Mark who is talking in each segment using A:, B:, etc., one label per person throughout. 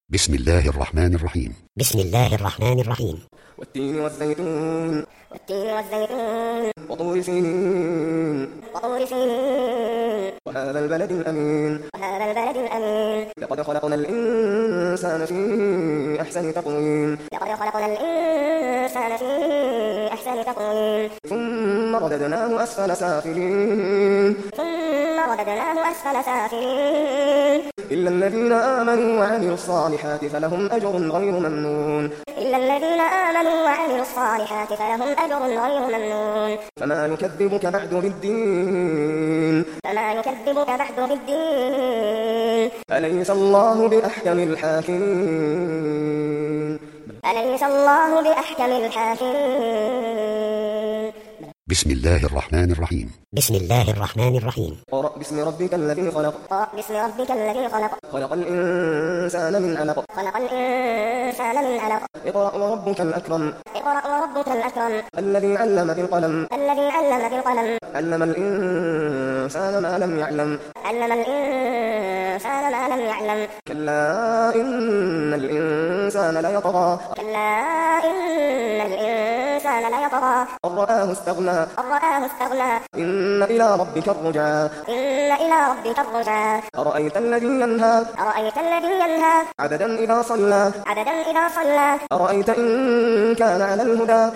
A: بسم الله الرحمن الرحيم.
B: بسم الله الرحمن الرحيم.
C: والتين والزيتون وطور سينين وهذا البلد الأمين لقد خلقنا الإنسان في أحسن تقويم ثم رددناه أسفل سافلين إلا الذين آمنوا وعملوا الصالحات فلهم أجر غير ممنون فما يكذبك بعد بالدين أليس الله بأحكم الحاكمين
A: بسم الله الرحمن الرحيم.
B: بسم الله الرحمن الرحيم.
C: اقرأ باسم ربك الذي خلق خلق الإنسان من علق اقرأ وربك الأكرم الذي علم بالقلم علم الإنسان ما لم يعلم كلا إن الإنسان ليطغى أن رآه استغنى إن إلى ربك الرجعى أرأيت الذي ينهى عبدا إذا صلى أرأيت إن كان على الهدى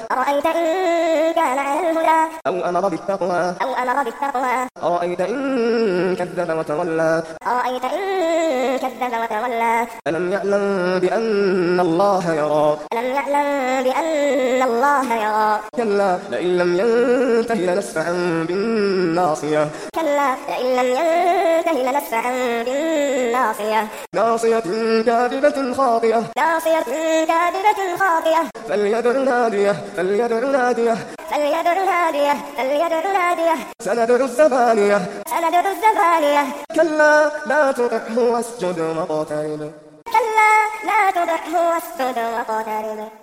C: أو أمر بالتقوى أرأيت إن كذب وتولى ألم يعلم بأن الله يرى كلا لئن لم ينته لنسفعا بالناصية ناصية كاذبة خاطئة فليدع ناديه سندع الزبانية كلا لا تطعه واسجد واقترب